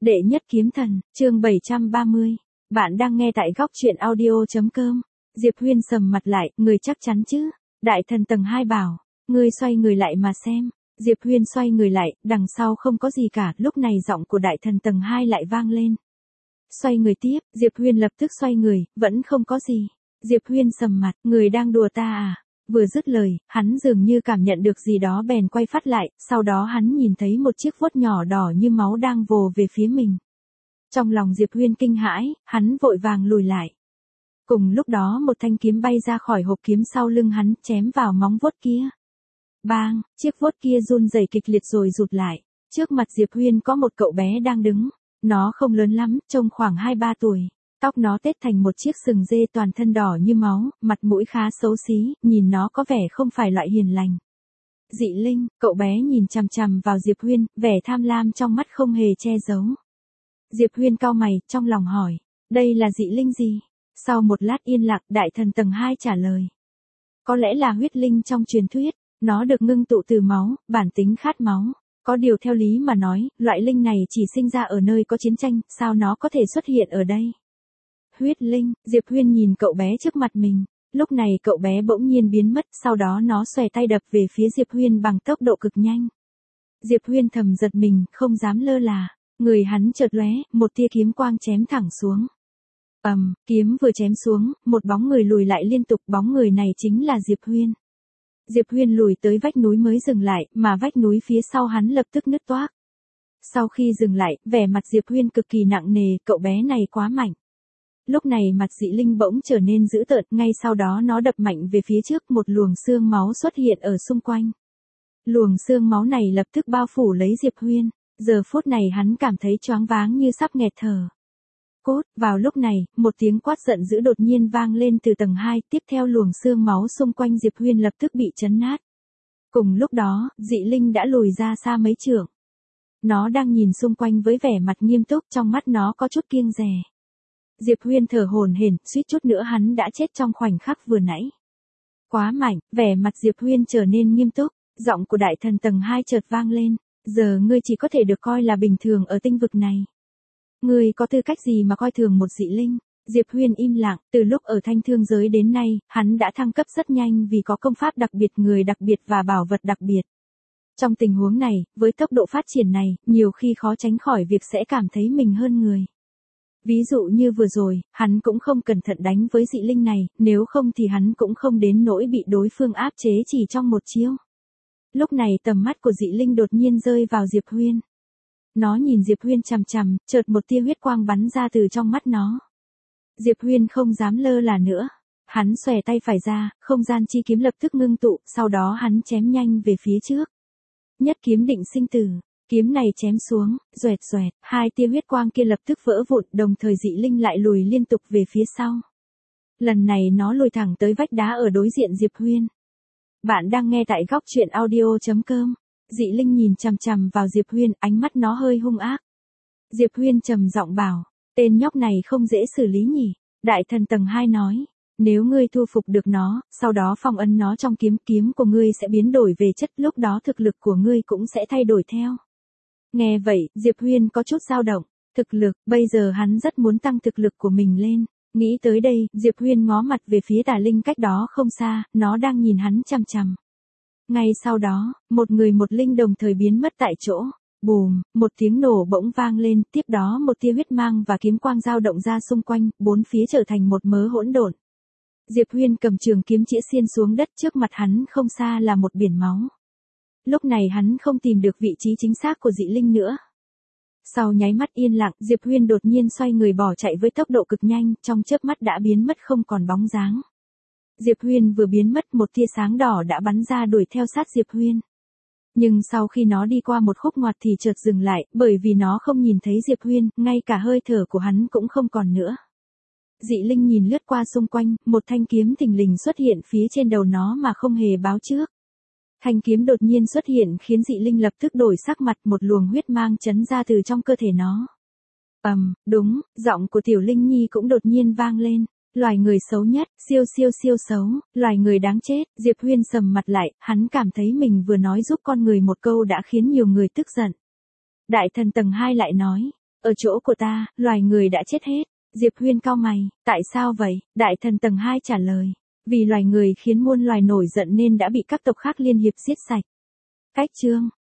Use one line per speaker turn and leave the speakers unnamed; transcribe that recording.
Đệ nhất kiếm thần, chương 730. Bạn đang nghe tại góc truyện audio.com. Diệp Huyên sầm mặt lại, người chắc chắn chứ? Đại thần tầng 2 bảo, ngươi xoay người lại mà xem. Diệp Huyên xoay người lại, đằng sau không có gì cả, lúc này giọng của đại thần tầng 2 lại vang lên. Xoay người tiếp, Diệp Huyên lập tức xoay người, vẫn không có gì. Diệp Huyên sầm mặt, người đang đùa ta à? Vừa dứt lời, hắn dường như cảm nhận được gì đó bèn quay phát lại, sau đó hắn nhìn thấy một chiếc vuốt nhỏ đỏ như máu đang vồ về phía mình. Trong lòng Diệp Huyên kinh hãi, hắn vội vàng lùi lại. Cùng lúc đó một thanh kiếm bay ra khỏi hộp kiếm sau lưng hắn, chém vào móng vuốt kia. Bang, chiếc vuốt kia run rẩy kịch liệt rồi rụt lại. Trước mặt Diệp Huyên có một cậu bé đang đứng. Nó không lớn lắm, trông khoảng 2-3 tuổi. Tóc nó tết thành một chiếc sừng dê, toàn thân đỏ như máu, mặt mũi khá xấu xí, nhìn nó có vẻ không phải loại hiền lành. Dị linh, cậu bé nhìn chằm chằm vào Diệp Huyên, vẻ tham lam trong mắt không hề che giấu. Diệp Huyên cau mày, trong lòng hỏi, đây là dị linh gì? Sau một lát yên lặng, đại thần tầng 2 trả lời. Có lẽ là huyết linh trong truyền thuyết, nó được ngưng tụ từ máu, bản tính khát máu. Có điều theo lý mà nói, loại linh này chỉ sinh ra ở nơi có chiến tranh, sao nó có thể xuất hiện ở đây? Huyết linh, Diệp Huyên nhìn cậu bé trước mặt mình. Lúc này cậu bé bỗng nhiên biến mất, sau đó nó xòe tay đập về phía Diệp Huyên bằng tốc độ cực nhanh. Diệp Huyên thầm giật mình, không dám lơ là. Người hắn chợt lóe, một tia kiếm quang chém thẳng xuống. Kiếm vừa chém xuống, một bóng người lùi lại liên tục, bóng người này chính là Diệp Huyên. Diệp Huyên lùi tới vách núi mới dừng lại, mà vách núi phía sau hắn lập tức nứt toác. Sau khi dừng lại, vẻ mặt Diệp Huyên cực kỳ nặng nề, cậu bé này quá mạnh. Lúc này mặt dị linh bỗng trở nên dữ tợn, ngay sau đó nó đập mạnh về phía trước, một luồng xương máu xuất hiện ở xung quanh. Luồng xương máu này lập tức bao phủ lấy Diệp Huyên, giờ phút này hắn cảm thấy choáng váng như sắp nghẹt thở. Cốt, vào lúc này, một tiếng quát giận dữ đột nhiên vang lên từ tầng 2, tiếp theo luồng xương máu xung quanh Diệp Huyên lập tức bị chấn nát. Cùng lúc đó, dị linh đã lùi ra xa mấy trượng. Nó đang nhìn xung quanh với vẻ mặt nghiêm túc, trong mắt nó có chút kiêng dè. Diệp Huyên thở hổn hển, suýt chút nữa hắn đã chết trong khoảnh khắc vừa nãy. Quá mạnh, vẻ mặt Diệp Huyên trở nên nghiêm túc, giọng của đại thần tầng 2 chợt vang lên, giờ ngươi chỉ có thể được coi là bình thường ở tinh vực này. Ngươi có tư cách gì mà coi thường một dị linh? Diệp Huyên im lặng, từ lúc ở thanh thương giới đến nay, hắn đã thăng cấp rất nhanh vì có công pháp đặc biệt, người đặc biệt và bảo vật đặc biệt. Trong tình huống này, với tốc độ phát triển này, nhiều khi khó tránh khỏi việc sẽ cảm thấy mình hơn người. Ví dụ như vừa rồi, hắn cũng không cẩn thận đánh với dị linh này, nếu không thì hắn cũng không đến nỗi bị đối phương áp chế chỉ trong một chiêu. Lúc này tầm mắt của dị linh đột nhiên rơi vào Diệp Huyên. Nó nhìn Diệp Huyên chằm chằm, chợt một tia huyết quang bắn ra từ trong mắt nó. Diệp Huyên không dám lơ là nữa. Hắn xòe tay phải ra, không gian chi kiếm lập tức ngưng tụ, sau đó hắn chém nhanh về phía trước. Nhất kiếm định sinh tử. Kiếm này chém xuống, xoẹt xoẹt, hai tia huyết quang kia lập tức vỡ vụn, đồng thời dị linh lại lùi liên tục về phía sau. Lần này nó lùi thẳng tới vách đá ở đối diện Diệp Huyên. Bạn đang nghe tại góc truyện audio.com. Dị linh nhìn chằm chằm vào Diệp Huyên, ánh mắt nó hơi hung ác. Diệp Huyên trầm giọng bảo, tên nhóc này không dễ xử lý nhỉ. Đại thần tầng 2 nói, nếu ngươi thu phục được nó, sau đó phong ấn nó trong kiếm của ngươi sẽ biến đổi về chất, lúc đó thực lực của ngươi cũng sẽ thay đổi theo. Nghe vậy, Diệp Huyên có chút dao động. Thực lực, bây giờ hắn rất muốn tăng thực lực của mình lên. Nghĩ tới đây, Diệp Huyên ngó mặt về phía tà linh cách đó không xa, nó đang nhìn hắn chằm chằm. Ngay sau đó, một người một linh đồng thời biến mất tại chỗ. Bùm, một tiếng nổ bỗng vang lên, tiếp đó một tia huyết mang và kiếm quang dao động ra xung quanh, bốn phía trở thành một mớ hỗn độn. Diệp Huyên cầm trường kiếm chĩa xiên xuống đất, trước mặt hắn không xa là một biển máu. Lúc này hắn không tìm được vị trí chính xác của dị linh nữa. Sau nháy mắt yên lặng, Diệp Huyên đột nhiên xoay người bỏ chạy với tốc độ cực nhanh, trong chớp mắt đã biến mất không còn bóng dáng. Diệp Huyên vừa biến mất, một tia sáng đỏ đã bắn ra đuổi theo sát Diệp Huyên. Nhưng sau khi nó đi qua một khúc ngoặt thì chợt dừng lại, bởi vì nó không nhìn thấy Diệp Huyên, ngay cả hơi thở của hắn cũng không còn nữa. Dị linh nhìn lướt qua xung quanh, một thanh kiếm thình lình xuất hiện phía trên đầu nó mà không hề báo trước. Thanh kiếm đột nhiên xuất hiện khiến dị linh lập tức đổi sắc mặt, một luồng huyết mang chấn ra từ trong cơ thể nó. Đúng, giọng của tiểu linh nhi cũng đột nhiên vang lên. Loài người xấu nhất, siêu xấu, loài người đáng chết. Diệp Huyên sầm mặt lại, hắn cảm thấy mình vừa nói giúp con người một câu đã khiến nhiều người tức giận. Đại thần tầng 2 lại nói, Ở chỗ của ta, loài người đã chết hết. Diệp Huyên cau mày, tại sao vậy? Đại thần tầng 2 trả lời. Vì loài người khiến muôn loài nổi giận nên đã bị các tộc khác liên hiệp giết sạch. Cách chương